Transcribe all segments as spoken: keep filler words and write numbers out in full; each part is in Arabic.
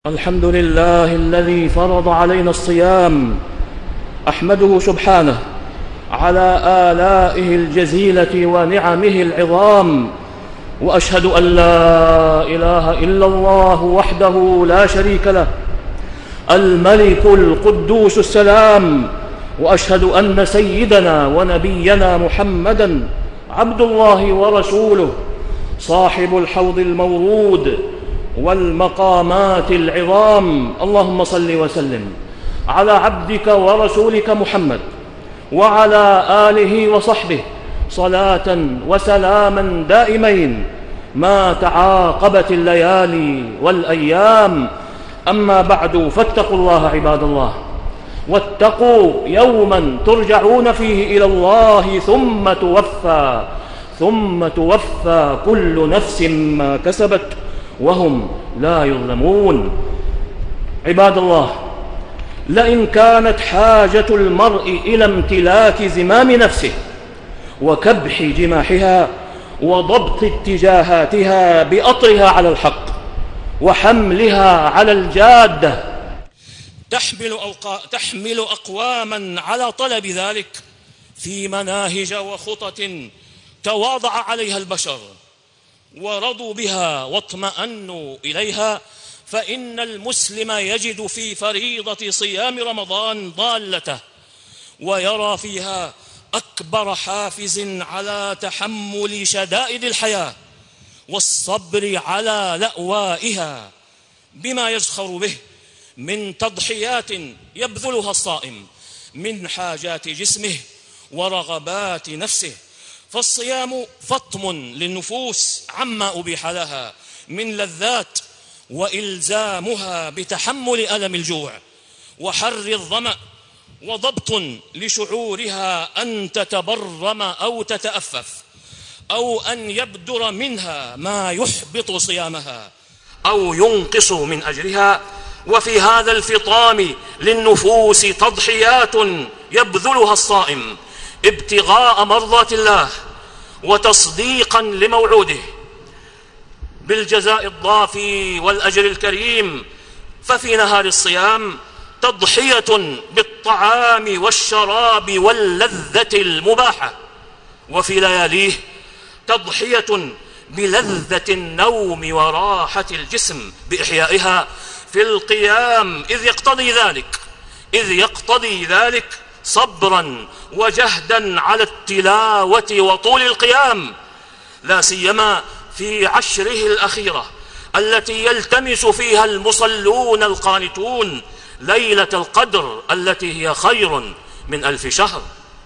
الحمد لله الذي فرض علينا الصيام. أحمده سبحانه على آلائه الجزيلة ونعمه العظام، وأشهد أن لا إله إلا الله وحده لا شريك له الملك القدوس السلام، وأشهد أن سيدنا ونبينا محمدًا عبد الله ورسوله صاحب الحوض المورود والمقامات العظام. اللهم صل وسلم على عبدك ورسولك محمد وعلى آله وصحبه صلاة وسلاما دائمين ما تعاقبت الليالي والأيام. أما بعد، فاتقوا الله عباد الله، واتقوا يوما ترجعون فيه إلى الله ثم توفى ثم توفى كل نفس ما كسبت وهم لا يظلمون. عباد الله، لئن كانت حاجة المرء إلى امتلاك زمام نفسه وكبح جماحها وضبط اتجاهاتها بأطرها على الحق وحملها على الجادة تحمل, أوقا... تحمل أقواما على طلب ذلك في مناهج وخطط تواضع عليها البشر ورضوا بها واطمأنوا إليها، فإن المسلم يجد في فريضة صيام رمضان ضالته، ويرى فيها أكبر حافز على تحمل شدائد الحياة والصبر على لأوائها، بما يزخر به من تضحيات يبذلها الصائم من حاجات جسمه ورغبات نفسه. فالصيام فطم للنفوس عما أبيح لها من لذات، وإلزامها بتحمل ألم الجوع وحر الظمأ، وضبط لشعورها أن تتبرم أو تتأفف أو أن يبدر منها ما يحبط صيامها أو ينقص من أجرها. وفي هذا الفطام للنفوس تضحيات يبذلها الصائم ابتغاء مرضات الله وتصديقا لموعوده بالجزاء الضافي والأجر الكريم. ففي نهار الصيام تضحية بالطعام والشراب واللذة المباحة، وفي لياليه تضحية بلذة النوم وراحة الجسم بإحيائها في القيام، إذ يقتضي ذلك إذ يقتضي ذلك صبرا وجهدا على التلاوة وطول القيام، لا سيما في عشره الأخيرة التي يلتمس فيها المصلون القانتون ليلة القدر التي هي خير من ألف شهر.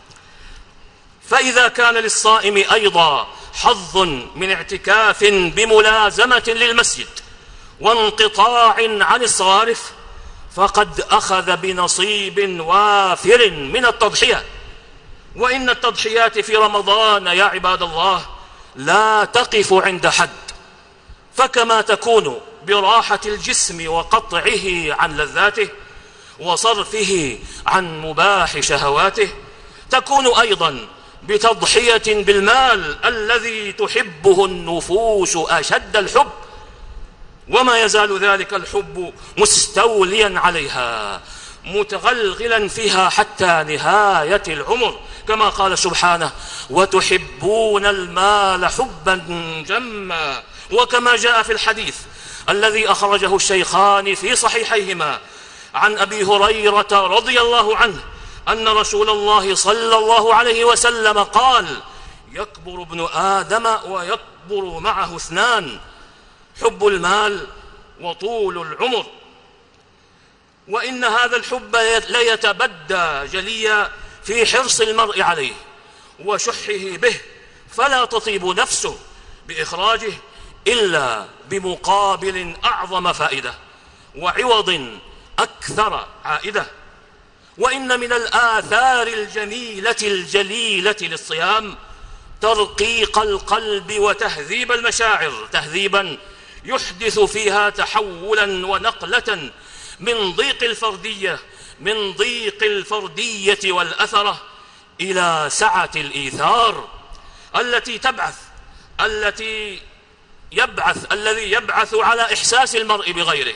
فإذا كان للصائم أيضا حظ من اعتكاف بملازمة للمسجد وانقطاع عن الصوارف، فقد أخذ بنصيب وافر من التضحية. وإن التضحيات في رمضان يا عباد الله لا تقف عند حد، فكما تكون براحة الجسم وقطعه عن لذاته وصرفه عن مباح شهواته، تكون أيضا بتضحية بالمال الذي تحبه النفوس أشد الحب، وما يزال ذلك الحب مستوليا عليها متغلغلا فيها حتى نهاية العمر، كما قال سبحانه: وتحبون المال حبا جما. وكما جاء في الحديث الذي أخرجه الشيخان في صحيحيهما عن أبي هريرة رضي الله عنه أن رسول الله صلى الله عليه وسلم قال: يكبر ابن آدم ويكبر معه اثنان: حب المال وطول العمر. وإن هذا الحب ليتبدى جليا في حرص المرء عليه وشحه به، فلا تطيب نفسه بإخراجه إلا بمقابل أعظم فائدة وعوض أكثر عائدة. وإن من الآثار الجميلة الجليلة للصيام ترقيق القلب وتهذيب المشاعر تهذيبا يحدث فيها تحولا ونقلة من ضيق الفردية من ضيق الفردية والأثرة إلى سعة الإيثار التي تبعث التي يبعث الذي يبعث على إحساس المرء بغيره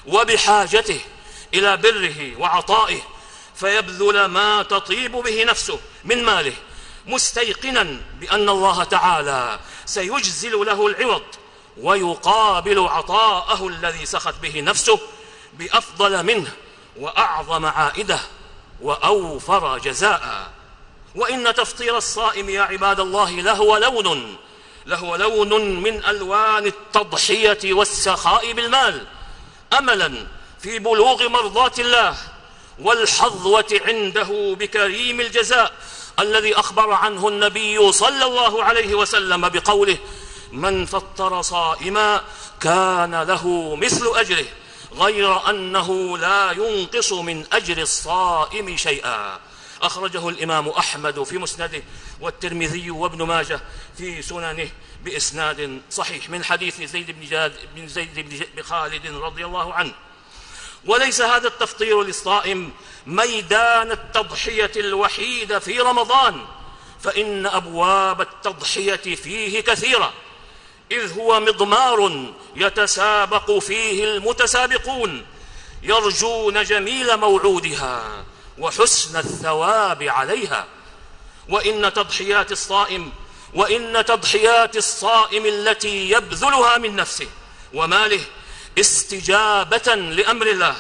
وبحاجته إلى بره وعطائه، فيبذل ما تطيب به نفسه من ماله، مستيقنا بأن الله تعالى سيجزل له العوض ويقابل عطاءه الذي سخت به نفسه بأفضل منه وأعظم عائدة وأوفر جزاء. وإن تفطير الصائم يا عباد الله لهو لون لهو لون من ألوان التضحية والسخاء بالمال، أملا في بلوغ مرضاة الله والحظوة عنده بكريم الجزاء الذي أخبر عنه النبي صلى الله عليه وسلم بقوله: من فطر صائما كان له مثل أجره غير أنه لا ينقص من أجر الصائم شيئا. أخرجه الإمام أحمد في مسنده، والترمذي وابن ماجه في سننه بإسناد صحيح من حديث زيد بن, جاد بن زيد بن خالد رضي الله عنه. وليس هذا التفطير للصائم ميدان التضحية الوحيد في رمضان، فإن أبواب التضحية فيه كثيرة، إذ هو مضمار يتسابق فيه المتسابقون يرجون جميل موعودها وحسن الثواب عليها. وإن تضحيات الصائم وإن تضحيات الصائم التي يبذلها من نفسه وماله استجابة لأمر الله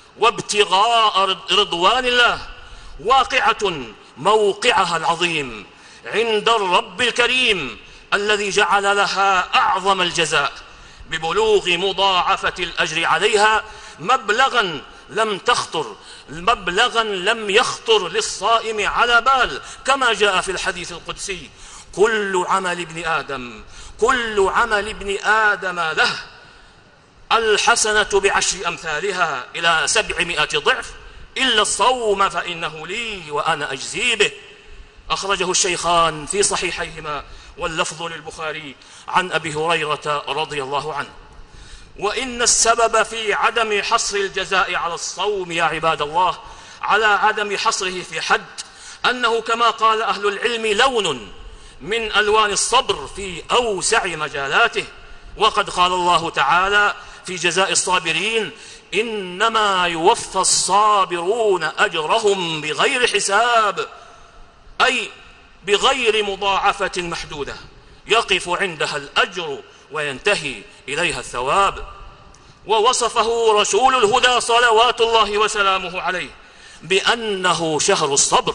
وابتغاء رضوان الله واقعة موقعها العظيم عند الرب الكريم الذي جعل لها أعظم الجزاء ببلوغ مضاعفة الأجر عليها مبلغا لم تخطر مبلغا لم يخطر للصائم على بال، كما جاء في الحديث القدسي: كل عمل ابن آدم كل عمل ابن آدم له الحسنة بعشر أمثالها إلى سبعمائة ضعف إلا الصوم فإنه لي وأنا أجزي به. أخرجه الشيخان في صحيحيهما واللفظ للبخاري عن أبي هريرة رضي الله عنه. وإن السبب في عدم حصر الجزاء على الصوم يا عباد الله على عدم حصره في حد أنه كما قال أهل العلم لون من ألوان الصبر في أوسع مجالاته. وقد قال الله تعالى في جزاء الصابرين: إنما يوفى الصابرون أجرهم بغير حساب، أي بغير مضاعفة محدودة يقف عندها الأجر وينتهي إليها الثواب. ووصفه رسول الهدى صلوات الله وسلامه عليه بأنه شهر الصبر،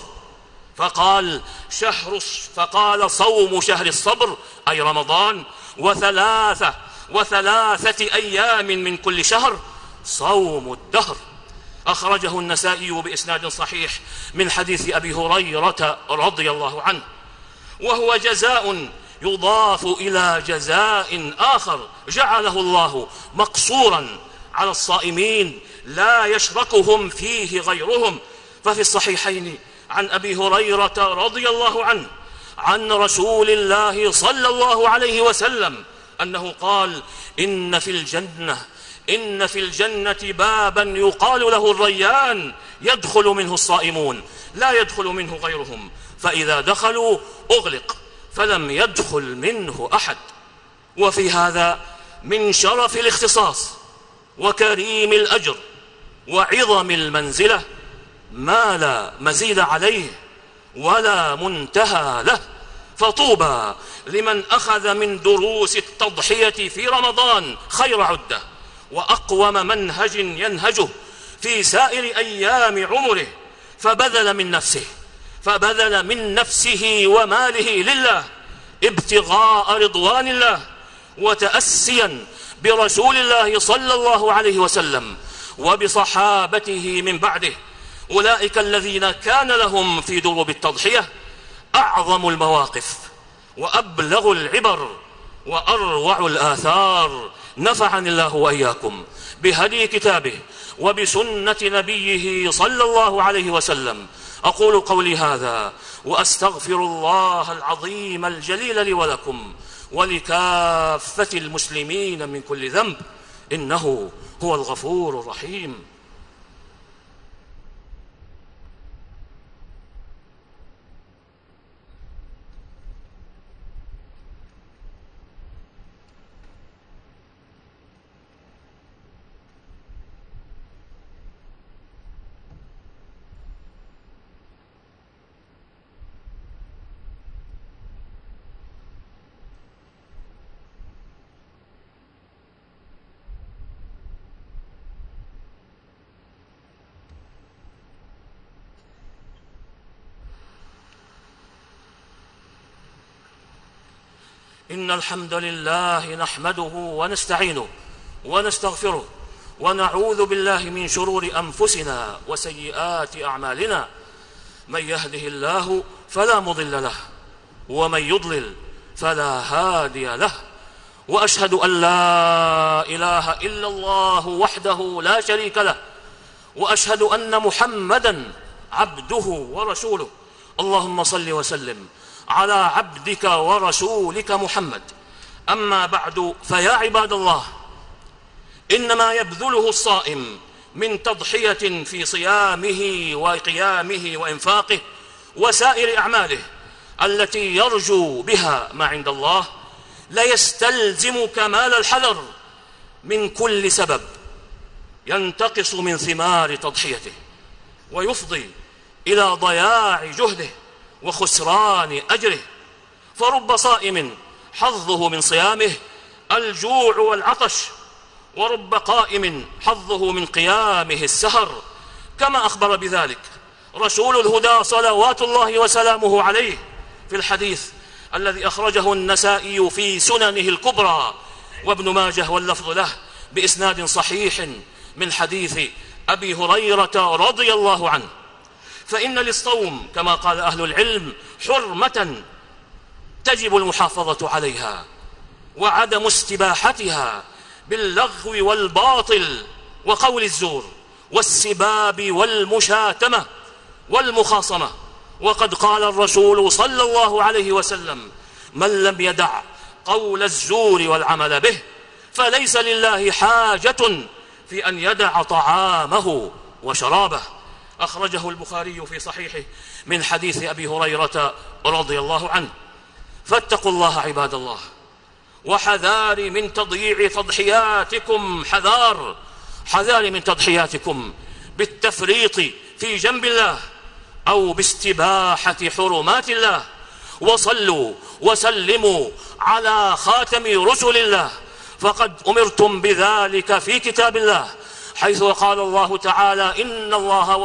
فقال شهر فقال صوم شهر الصبر أي رمضان، وثلاثة وثلاثة أيام من كل شهر صوم الدهر. أخرجه النسائي بإسناد صحيح من حديث أبي هريرة رضي الله عنه. وهو جزاء يضاف إلى جزاء آخر جعله الله مقصورا على الصائمين لا يشركهم فيه غيرهم. ففي الصحيحين عن أبي هريرة رضي الله عنه عن رسول الله صلى الله عليه وسلم أنه قال: إن في الجنة إن في الجنة بابا يقال له الريان يدخل منه الصائمون لا يدخل منه غيرهم، فإذا دخلوا أغلق فلم يدخل منه أحد. وفي هذا من شرف الاختصاص وكريم الأجر وعظم المنزلة ما لا مزيد عليه ولا منتهى له. فطوبى لمن أخذ من دروس التضحية في رمضان خير عدة وأقوم منهج ينهجه في سائر أيام عمره، فبذل من نفسه فبذل من نفسه وماله لله ابتغاء رضوان الله وتأسيا برسول الله صلى الله عليه وسلم وبصحابته من بعده. أولئك الذين كان لهم في دروب التضحية أعظم المواقف وأبلغ العبر وأروع الآثار. نفعني الله وإياكم بهدي كتابه وبسنة نبيه صلى الله عليه وسلم. أقول قولي هذا وأستغفر الله العظيم الجليل لي ولكم ولكافة المسلمين من كل ذنب، إنه هو الغفور الرحيم. إن الحمد لله نحمده ونستعينه ونستغفره ونعوذ بالله من شرور أنفسنا وسيئات أعمالنا. من يهده الله فلا مضل له ومن يضلل فلا هادي له. وأشهد أن لا إله إلا الله وحده لا شريك له، وأشهد أن محمدًا عبده ورسوله. اللهم صل وسلم على عبدك ورسولك محمد. أما بعد، فيا عباد الله، إنما يبذله الصائم من تضحية في صيامه وقيامه وإنفاقه وسائر أعماله التي يرجو بها ما عند الله ليستلزم كمال الحذر من كل سبب ينتقص من ثمار تضحيته ويفضي إلى ضياع جهده وخسران أجره. فرب صائم حظه من صيامه الجوع والعطش، ورب قائم حظه من قيامه السهر، كما أخبر بذلك رسول الهدى صلوات الله وسلامه عليه في الحديث الذي أخرجه النسائي في سننه الكبرى وابن ماجه واللفظ له بإسناد صحيح من حديث أبي هريرة رضي الله عنه: فإن للصوم كما قال أهل العلم حرمة تجب المحافظة عليها وعدم استباحتها باللغو والباطل وقول الزور والسباب والمشاتمة والمخاصمة. وقد قال الرسول صلى الله عليه وسلم: من لم يدع قول الزور والعمل به فليس لله حاجة في أن يدع طعامه وشرابه. أخرجه البخاري في صحيحه من حديث أبي هريرة رضي الله عنه. فاتقوا الله عباد الله، وحذار من تضييع تضحياتكم، حذار حذار من تضحياتكم بالتفريط في جنب الله أو باستباحة حرمات الله. وصلوا وسلموا على خاتم رسل الله، فقد أمرتم بذلك في كتاب الله، حيث قال الله تعالى: إن الله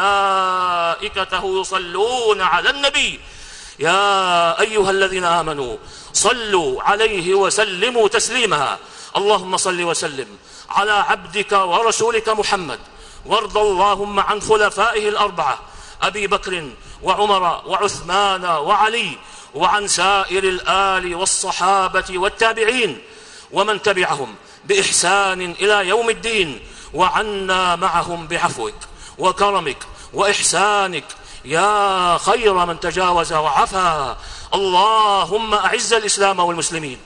وملائكته يصلون على النبي يا أيها الذين آمنوا صلوا عليه وسلموا تسليما. اللهم صل وسلم على عبدك ورسولك محمد، وارض اللهم عن خلفائه الأربعة أبي بكر وعمر وعثمان وعلي، وعن سائر الآل والصحابة والتابعين ومن تبعهم بإحسان إلى يوم الدين، وعنا معهم بعفوك وكرمك وإحسانك يا خير من تجاوز وعفا. اللهم أعز الإسلام والمسلمين،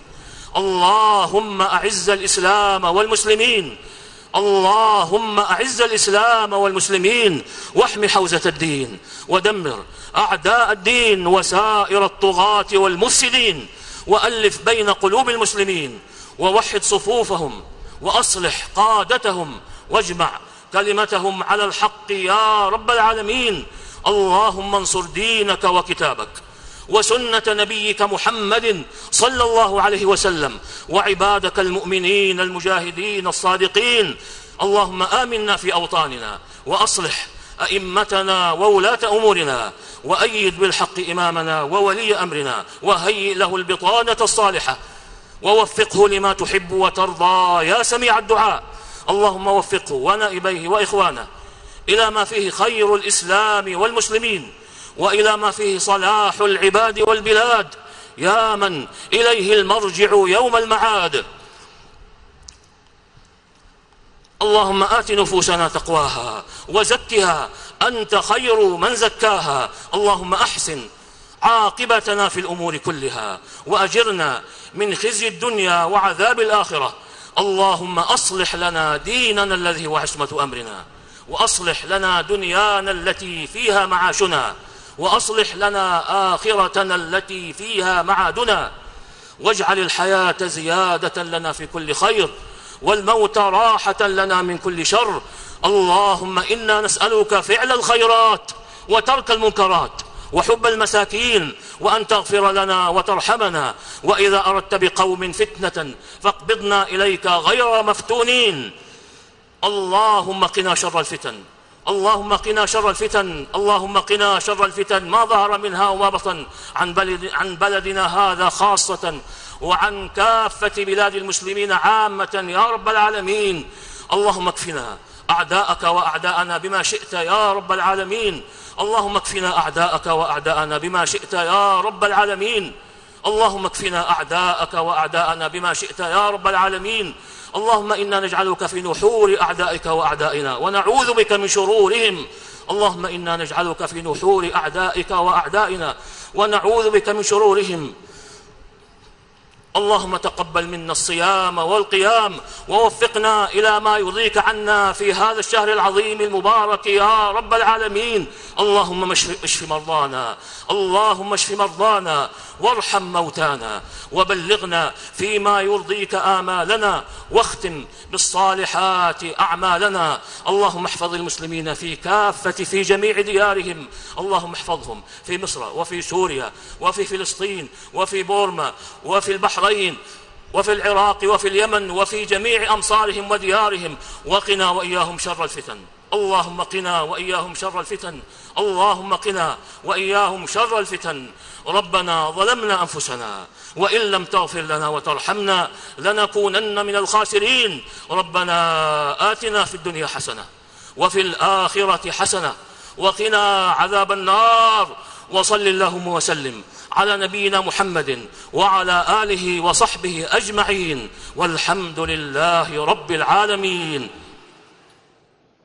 اللهم أعز الإسلام والمسلمين، اللهم أعز الإسلام والمسلمين، واحمي حوزة الدين، ودمر أعداء الدين وسائر الطغاة والمفسدين، وألف بين قلوب المسلمين، ووحد صفوفهم، وأصلح قادتهم، واجمع كلمتهم على الحق يا رب العالمين. اللهم انصر دينك وكتابك وسنة نبيك محمد صلى الله عليه وسلم وعبادك المؤمنين المجاهدين الصادقين. اللهم آمنا في أوطاننا، وأصلح أئمتنا وولاة أمورنا، وأيد بالحق إمامنا وولي أمرنا، وهيئ له البطانة الصالحة، ووفقه لما تحب وترضى يا سميع الدعاء. اللهم وفقه ونائبيه وإخوانه إلى ما فيه خير الإسلام والمسلمين، وإلى ما فيه صلاح العباد والبلاد، يا من إليه المرجع يوم المعاد. اللهم آت نفوسنا تقواها وزكها أنت خير من زكاها. اللهم أحسن عاقبتنا في الأمور كلها، وأجرنا من خزي الدنيا وعذاب الآخرة. اللهم أصلح لنا ديننا الذي هو عصمة أمرنا، وأصلح لنا دنيانا التي فيها معاشنا، وأصلح لنا آخرتنا التي فيها معادنا، واجعل الحياة زيادة لنا في كل خير، والموت راحة لنا من كل شر. اللهم إنا نسألك فعل الخيرات وترك المنكرات وحب المساكين، وأن تغفر لنا وترحمنا، وإذا أردت بقوم فتنة فاقبضنا إليك غير مفتونين. اللهم قنا شر الفتن، اللهم قنا شر الفتن، اللهم قنا شر الفتن ما ظهر منها وما بطن عن, بلد عن بلدنا هذا خاصة وعن كافة بلاد المسلمين عامة يا رب العالمين. اللهم اكفنا أعداءك وأعداءنا بما شئت يا رب العالمين. اللهم اكفنا أعداءك وأعداءنا بما شئت يا رب العالمين. اللهم اكفنا أعداءك وأعداءنا بما شئت يا رب العالمين. اللهم إنا نجعلك في نحور أعدائك وأعدائنا ونعوذ بك من شرورهم. اللهم إنا نجعلك في نحور أعدائك وأعدائنا ونعوذ بك من شرورهم. اللهم تقبل منا الصيام والقيام ووفقنا إلى ما يرضيك عنا في هذا الشهر العظيم المبارك يا رب العالمين. اللهم اشف مرضانا، اللهم اشف مرضانا وارحم موتانا وبلغنا فيما يرضيك آمالنا واختم بالصالحات أعمالنا. اللهم احفظ المسلمين في كافة في جميع ديارهم. اللهم احفظهم في مصر وفي سوريا وفي فلسطين وفي بورما وفي البحرين وفي العراق وفي اليمن وفي جميع أمصارهم وديارهم، وقنا وإياهم شر الفتن. اللهم قنا وإياهم شر الفتن، اللهم قنا وإياهم شر الفتن. ربنا ظلمنا أنفسنا وإن لم تغفر لنا وترحمنا لنكونن من الخاسرين. ربنا آتنا في الدنيا حسنة وفي الآخرة حسنة وقنا عذاب النار. وصل اللهم وسلم على نبينا محمد وعلى آله وصحبه أجمعين، والحمد لله رب العالمين.